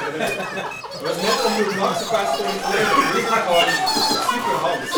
Was net om de langste paas te doen, dit gaat gewoon super handig.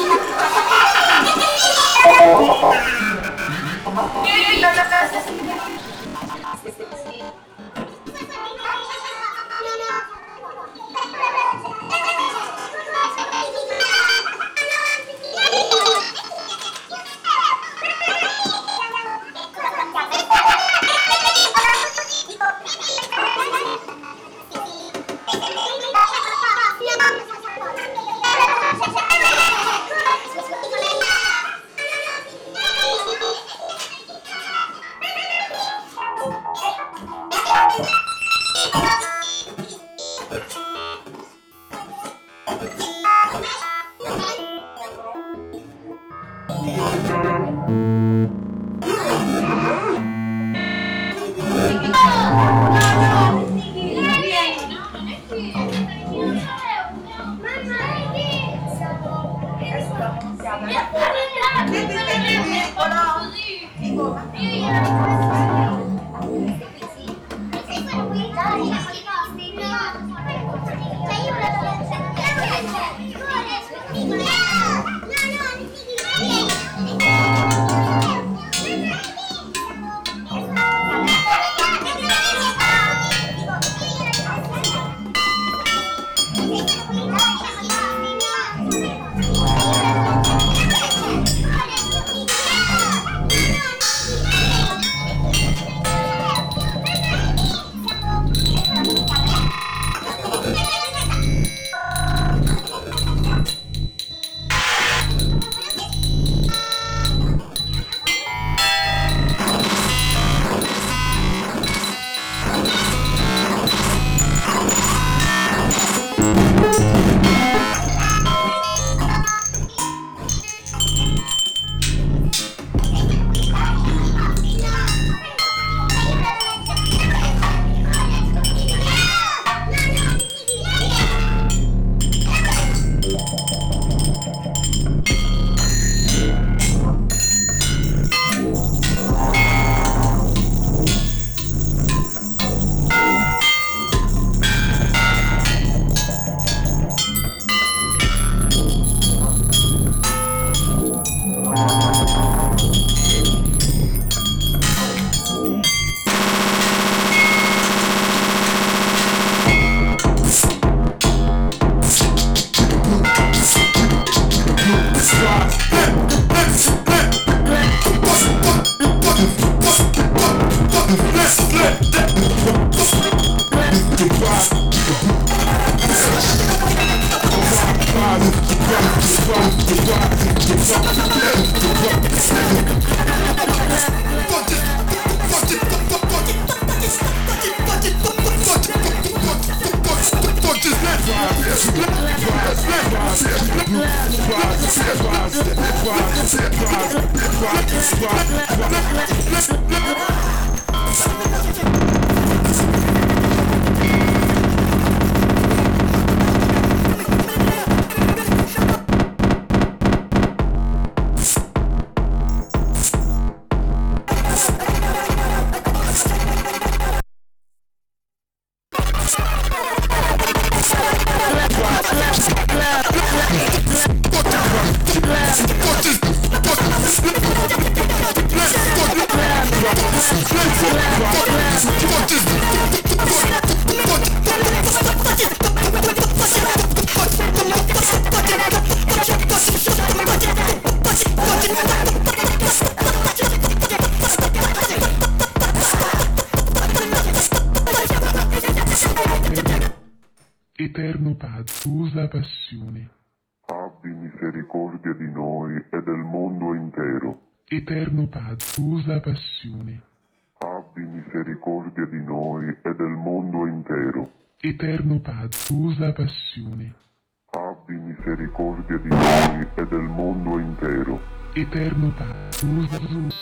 Eterno Padre, usa passione. Abbi misericordia di noi e del mondo intero. Eterno Padre, usa passione. Abbi misericordia di noi e del mondo intero. Eterno Padre, usa passione. Abbi misericordia di noi e del mondo intero. Eterno Padre, usa passione.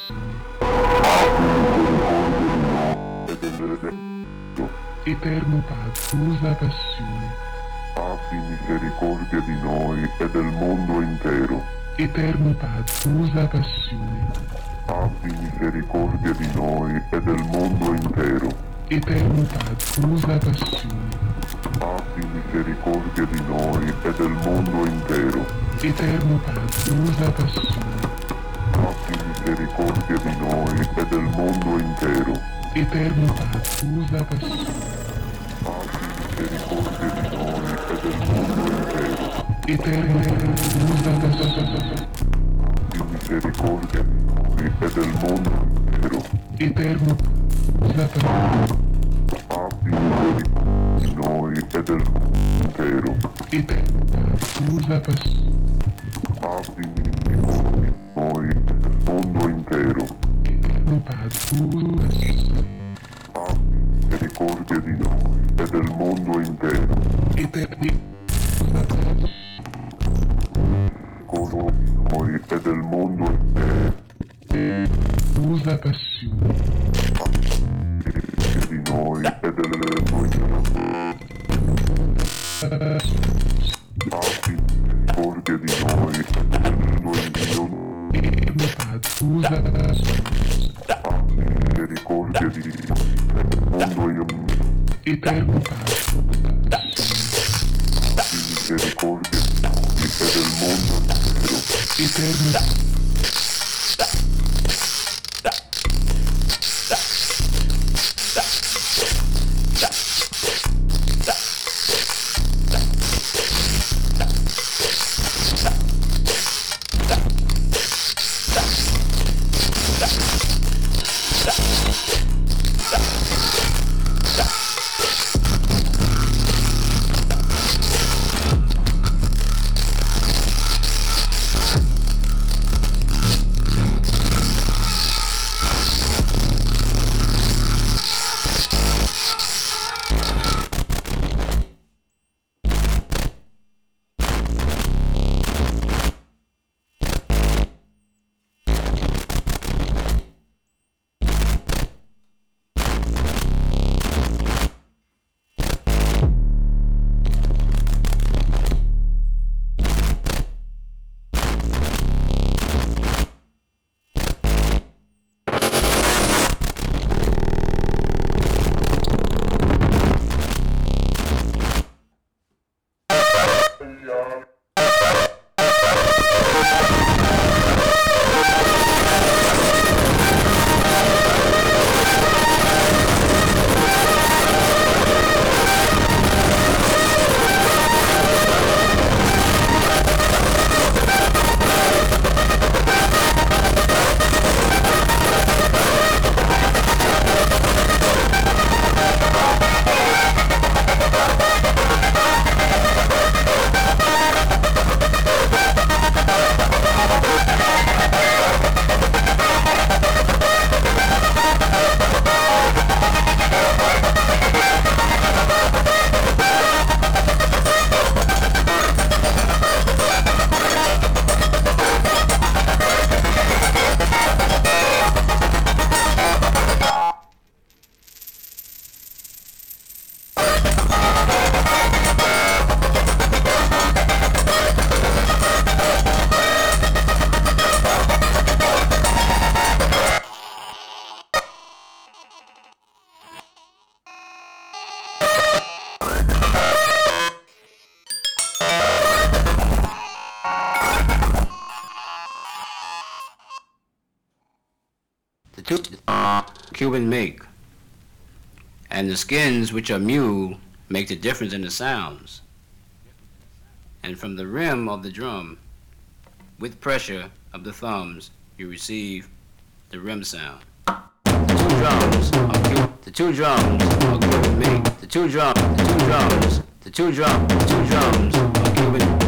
Abbi misericordia di noi e del mondo. Eterno Padre, usa passione. Abbi misericordia di noi e del mondo intero. Eterno Padre, usa passione. Abbi misericordia di noi e del mondo intero. Eterno Padre, usa passione. abbi misericordia di noi e del mondo intero. Eterno Padre, usa passione. Abbi misericordia di noi e del mondo intero. Eterno Padre, usa passione. Abbi misericordia di noi e del mondo intero. Eterno Padre, usa passione. Abbi misericordia di noi e del mondo intero. Eterno Padre, usa passione. Abbi misericordia di noi e del mondo intero. Eterno Padre, usa passione. Abbi misericordia di noi e del mondo intero. Eterno Padre, usa passione. Abbi misericordia di noi e del mondo intero. Eterno usa passione. Misericordia di noi e del mondo intero. Usa passione. Misericordia di noi e del mondo intero. Abbi misericordia di noi e del mondo intero. Eterno Padre, usa passione. Abbi misericordia di noi e del mondo intero. Eterno Padre, usa passione. Abbi misericordia di noi e del mondo intero. Eterno Padre, The two are Cuban make, and the skins, which are mule, make the difference in the sounds. And from the rim of the drum, with pressure of the thumbs, you receive the rim sound. The two drums are Cuban make. The two drums are Cuban.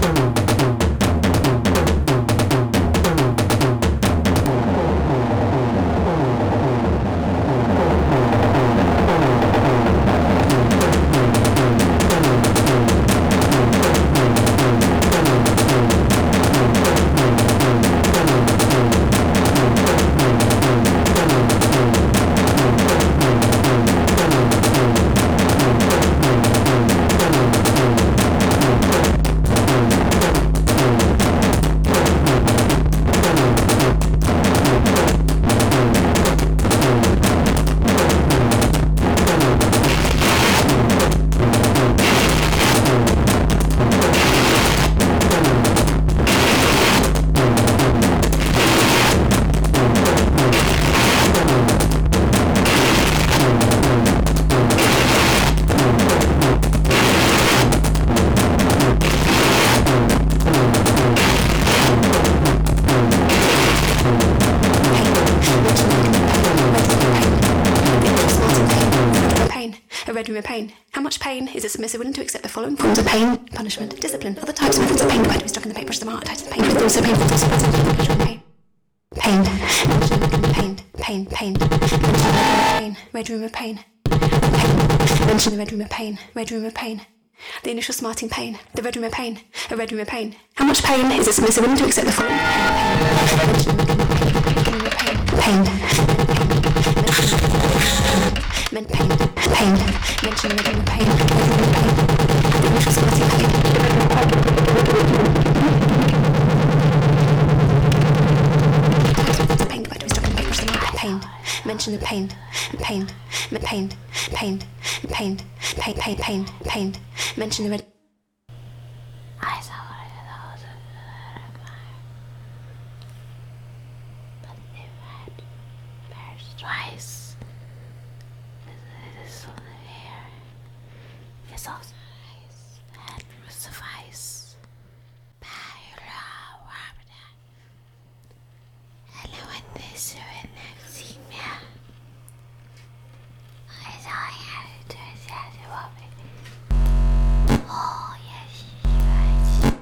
of pain. How much pain is a submissive willing to accept the following forms of pain, punishment, discipline, other types of methods of pain required to be struck in the paint brush of the heart, types of pain, with also painful consequences of pain. Pain. Pain. Pain. Red room of pain. Mention the red room of pain. Red room of pain. The initial smarting pain. The red room of pain. A red room of pain. How much pain is a submissive willing to accept the following? Pain. Pain. Pain. Mention the red room of pain. The initial smarting pain. Pain. Mention the pain. Pain. Mention the red. I saw those, but they read first twice. This one here is also nice and will suffice. Hello, and this is next email. I saw you to say oh, yes, right.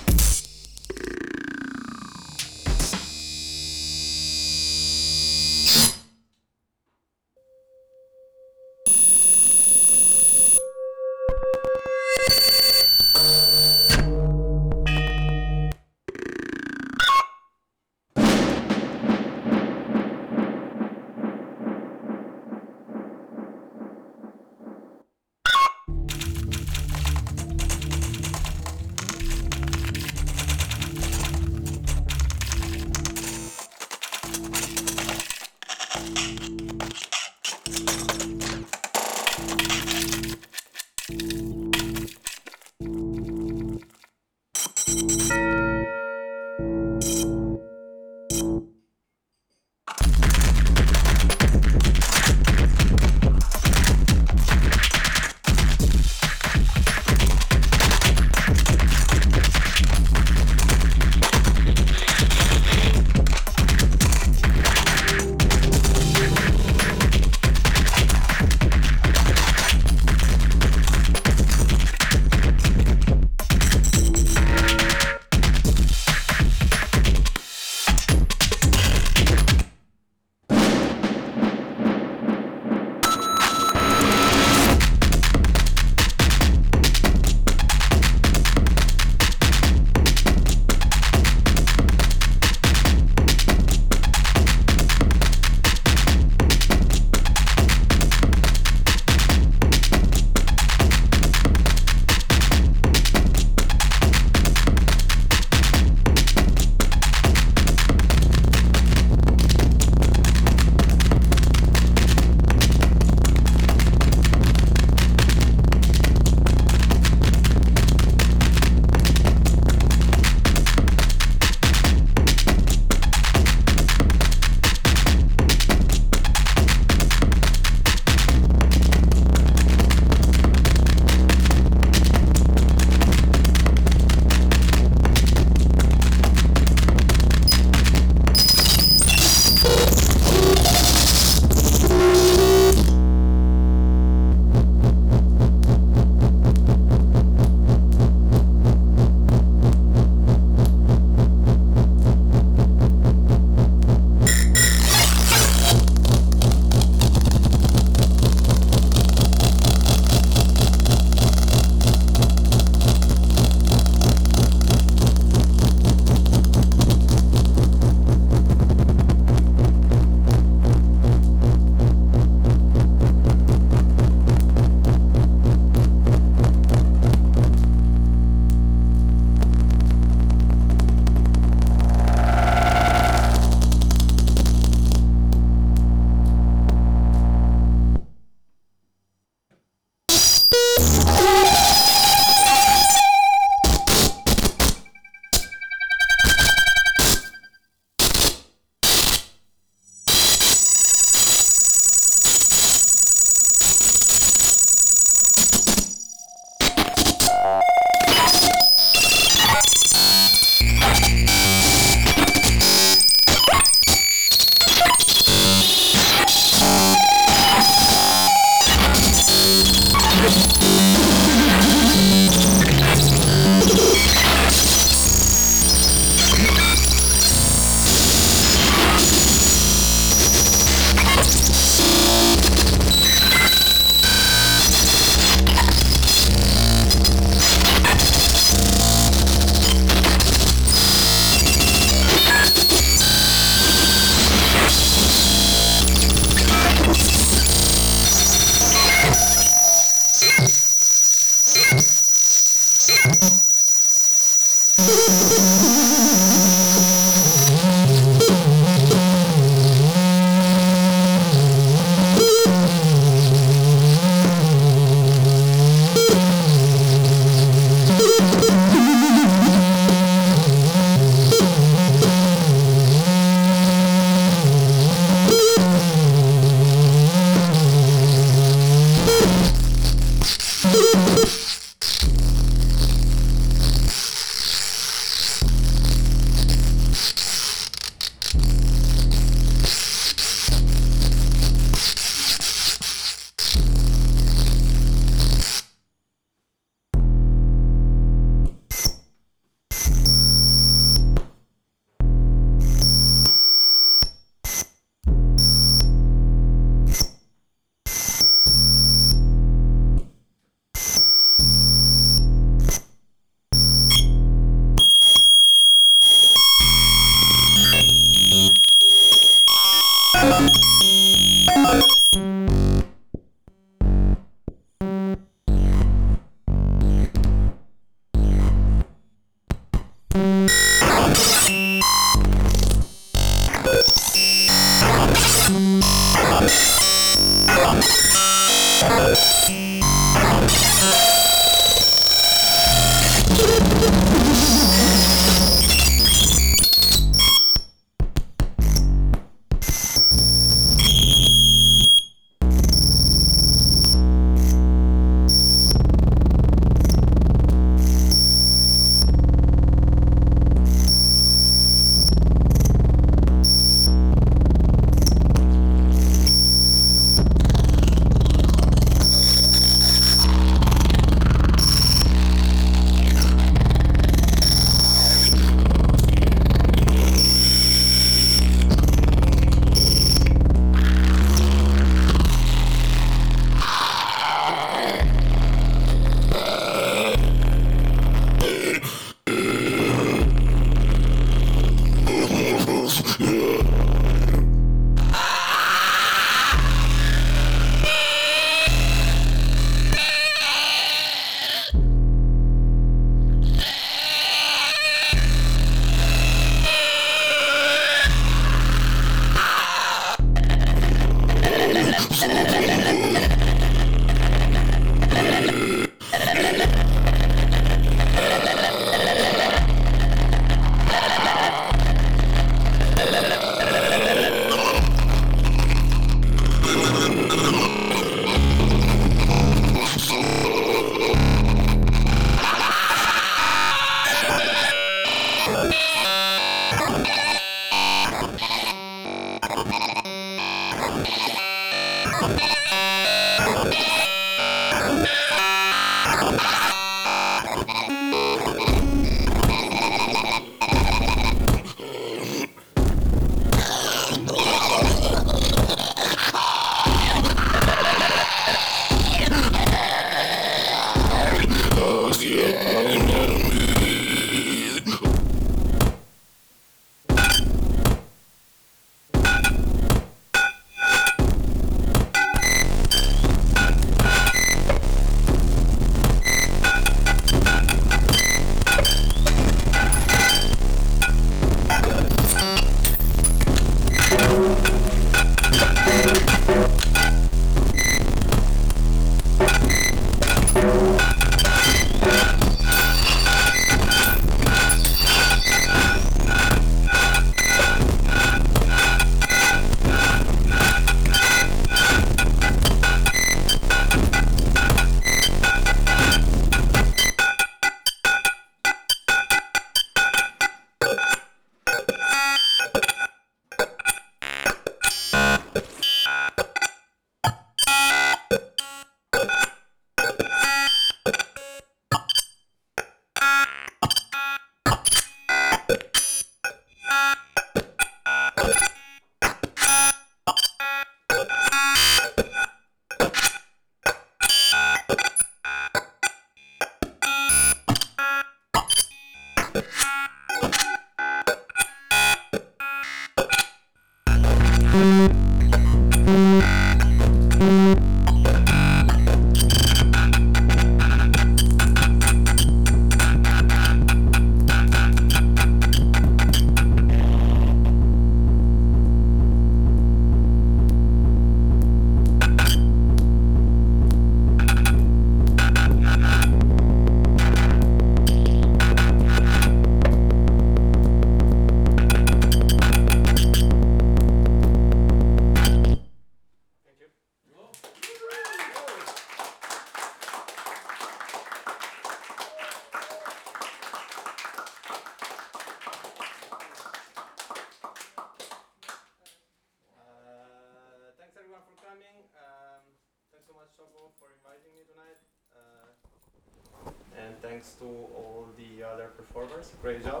thanks to all the other performers. Great job.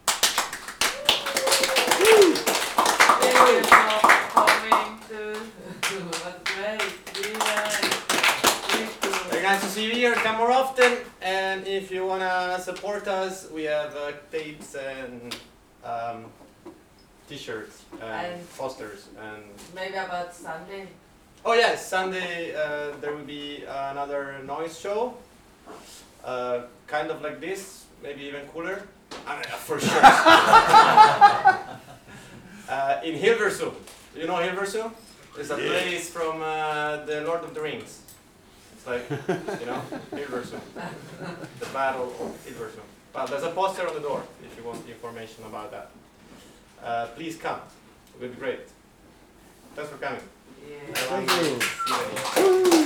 Thank you for coming to that's great. Really nice. Very nice to see you here. Come more often. And if you wanna support us, we have tapes and T-shirts and posters and. Maybe about Sunday. Oh yes, Sunday there will be another noise show. Kind of like this, maybe even cooler. For sure. In Hilversum. Do you know Hilversum? It's a place from the Lord of the Rings. It's like, you know, Hilversum. The Battle of Hilversum. Well, there's a poster on the door if you want information about that. Please come. It will be great. Thanks for coming. Yeah. Thank you.